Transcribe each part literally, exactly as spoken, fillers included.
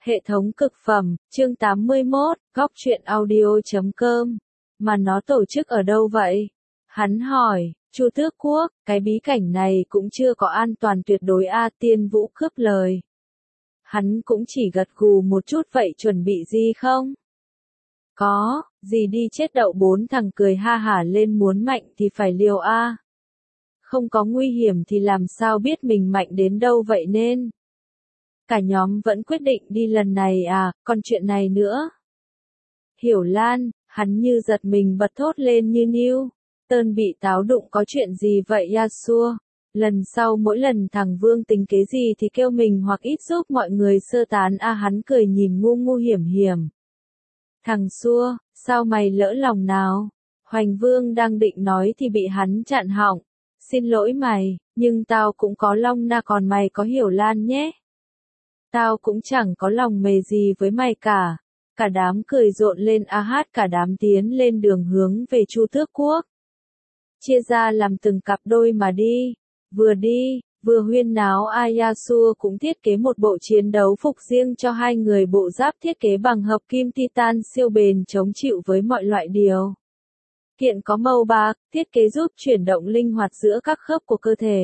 Hệ thống cực phẩm, chương tám mươi mốt, góc truyện audio chấm com. Mà nó tổ chức ở đâu vậy? Hắn hỏi, Chu Tước Quốc, cái bí cảnh này cũng chưa có an toàn tuyệt đối a. Tiên Vũ cướp lời. Hắn cũng chỉ gật gù một chút, vậy chuẩn bị gì không? Có, gì đi chết đậu. Bốn thằng cười ha hả lên, muốn mạnh thì phải liều a. Không có nguy hiểm thì làm sao biết mình mạnh đến đâu vậy nên. Cả nhóm vẫn quyết định đi lần này à, còn chuyện này nữa. Hiểu Lan, hắn như giật mình bật thốt lên như niu. Tơn bị táo đụng, có chuyện gì vậy Yasuo? Lần sau mỗi lần thằng Vương tính kế gì thì kêu mình hoặc ít giúp mọi người sơ tán a. Hắn cười nhìn ngu ngu hiểm hiểm. Thằng Xua, sao mày lỡ lòng nào? Hoành Vương đang định nói thì bị hắn chặn họng. Xin lỗi mày, nhưng tao cũng có Long Na, còn mày có Hiểu Lan nhé. Tao cũng chẳng có lòng mề gì với mày cả. Cả đám cười rộn lên a hát, cả đám tiến lên đường hướng về Chu Tước Quốc. Chia ra làm từng cặp đôi mà đi. Vừa đi, vừa huyên náo, Yasuo cũng thiết kế một bộ chiến đấu phục riêng cho hai người, bộ giáp thiết kế bằng hợp kim titan siêu bền chống chịu với mọi loại điều kiện, có màu bạc, thiết kế giúp chuyển động linh hoạt giữa các khớp của cơ thể.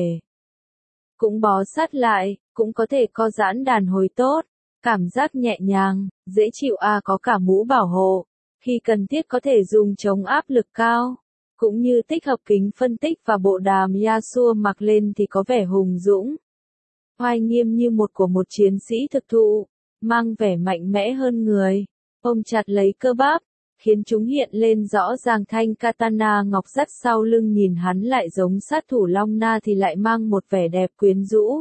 Cũng bó sát lại, cũng có thể co giãn đàn hồi tốt, cảm giác nhẹ nhàng, dễ chịu a. À, có cả mũ bảo hộ, khi cần thiết có thể dùng chống áp lực cao, cũng như tích hợp kính phân tích, và bộ đàm Yasuo mặc lên thì có vẻ hùng dũng, oai nghiêm như một của một chiến sĩ thực thụ, mang vẻ mạnh mẽ hơn người, ôm chặt lấy cơ bắp, khiến chúng hiện lên rõ ràng. Thanh katana ngọc dắt sau lưng nhìn hắn lại giống sát thủ Long Na thì lại mang một vẻ đẹp quyến rũ,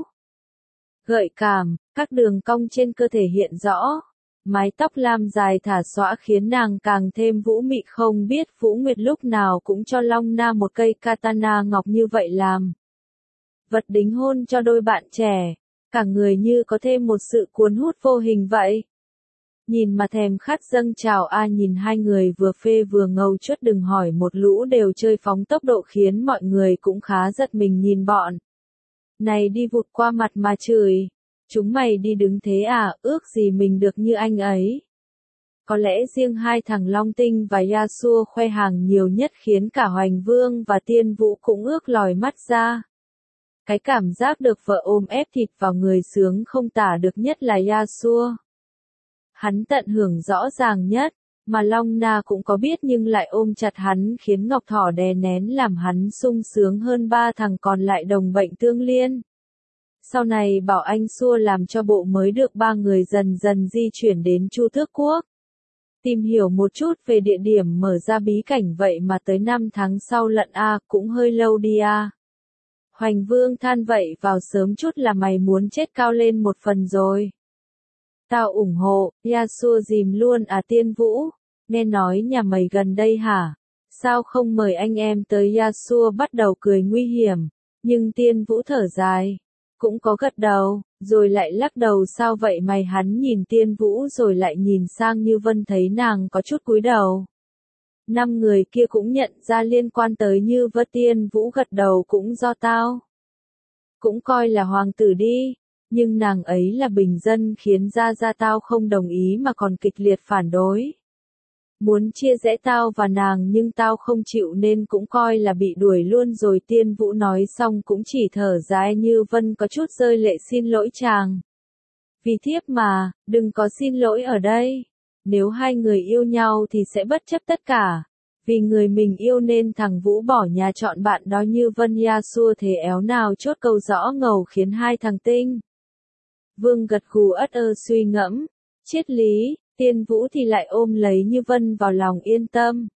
gợi cảm, các đường cong trên cơ thể hiện rõ. Mái tóc lam dài thả xõa khiến nàng càng thêm vũ mị, không biết Vũ Nguyệt lúc nào cũng cho Long Na một cây katana ngọc như vậy làm vật đính hôn cho đôi bạn trẻ, cả người như có thêm một sự cuốn hút vô hình vậy. Nhìn mà thèm khát dâng trào a. À, nhìn hai người vừa phê vừa ngầu chuất, đừng hỏi một lũ đều chơi phóng tốc độ khiến mọi người cũng khá giật mình nhìn bọn này đi vụt qua mặt mà chửi. Chúng mày đi đứng thế à, ước gì mình được như anh ấy. Có lẽ riêng hai thằng Long Tinh và Yasuo khoe hàng nhiều nhất, khiến cả Hoành Vương và Tiên Vũ cũng ước lòi mắt ra. Cái cảm giác được vợ ôm ép thịt vào người sướng không tả được, nhất là Yasuo. Hắn tận hưởng rõ ràng nhất, mà Long Na cũng có biết nhưng lại ôm chặt hắn khiến ngọc thỏ đè nén, làm hắn sung sướng hơn ba thằng còn lại đồng bệnh tương liên. Sau này bảo anh Xua làm cho bộ mới được, ba người dần dần di chuyển đến Chu Tước Quốc. Tìm hiểu một chút về địa điểm mở ra bí cảnh, vậy mà tới năm tháng sau lận a. À, cũng hơi lâu đi a. À. Hoành Vương than vậy vào sớm chút là mày muốn chết cao lên một phần rồi. Tao ủng hộ, Yasuo dìm luôn à. Tiên Vũ, nghe nói nhà mày gần đây hả? Sao không mời anh em tới? Yasuo bắt đầu cười nguy hiểm, nhưng Tiên Vũ thở dài, cũng có gật đầu, rồi lại lắc đầu. Sao vậy mày? Hắn nhìn Tiên Vũ rồi lại nhìn sang Như Vân, thấy nàng có chút cúi đầu. Năm người kia cũng nhận ra liên quan tới Như Vân. Tiên Vũ gật đầu, cũng do tao cũng coi là hoàng tử đi. Nhưng nàng ấy là bình dân, khiến ra ra tao không đồng ý mà còn kịch liệt phản đối. Muốn chia rẽ tao và nàng nhưng tao không chịu nên cũng coi là bị đuổi luôn rồi. Tiên Vũ nói xong cũng chỉ thở dài. Như Vân có chút rơi lệ, xin lỗi chàng. Vì thiếp mà, đừng có xin lỗi ở đây. Nếu hai người yêu nhau thì sẽ bất chấp tất cả. Vì người mình yêu nên thằng Vũ bỏ nhà chọn bạn đó. Như Vân Yasuo thế éo nào chốt câu rõ ngầu khiến hai thằng Tinh Vương gật gù ất ơ suy ngẫm triết lý. Tiên Vũ thì lại ôm lấy Như Vân vào lòng, yên tâm.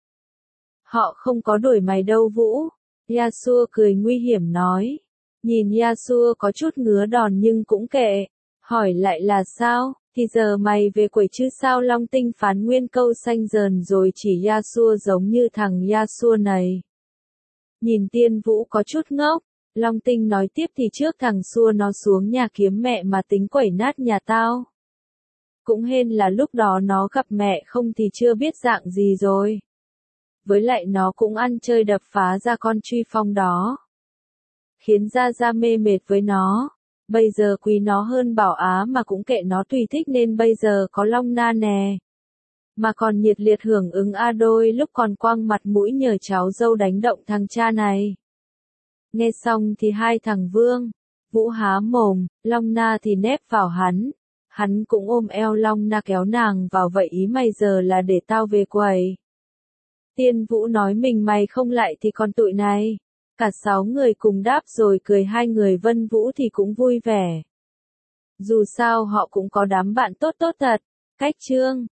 Họ không có đuổi mày đâu Vũ. Yasuo cười nguy hiểm nói. Nhìn Yasuo có chút ngứa đòn nhưng cũng kệ. Hỏi lại là sao, thì giờ mày về quẩy chứ sao? Long Tinh phán nguyên câu xanh dờn rồi chỉ Yasuo giống như thằng Yasuo này. Nhìn Tiên Vũ có chút ngốc. Long Tinh nói tiếp, thì trước thằng Xua nó xuống nhà kiếm mẹ mà tính quẩy nát nhà tao. Cũng hên là lúc đó nó gặp mẹ, không thì chưa biết dạng gì rồi. Với lại nó cũng ăn chơi đập phá ra con Truy Phong đó. Khiến Ra Ra mê mệt với nó. Bây giờ quý nó hơn Bảo Á mà cũng kệ nó tùy thích nên bây giờ có Long Na nè. Mà còn nhiệt liệt hưởng ứng A đôi lúc còn quăng mặt mũi nhờ cháu dâu đánh động thằng cha này. Nghe xong thì hai thằng Vương, Vũ há mồm, Long Na thì nép vào hắn. Hắn cũng ôm eo Long Na kéo nàng vào vậy ý mày giờ là để tao về quầy. Tiên Vũ nói mình mày không lại thì còn tụi này. Cả sáu người cùng đáp rồi cười hai người Vân Vũ thì cũng vui vẻ. Dù sao họ cũng có đám bạn tốt tốt thật. Cách chương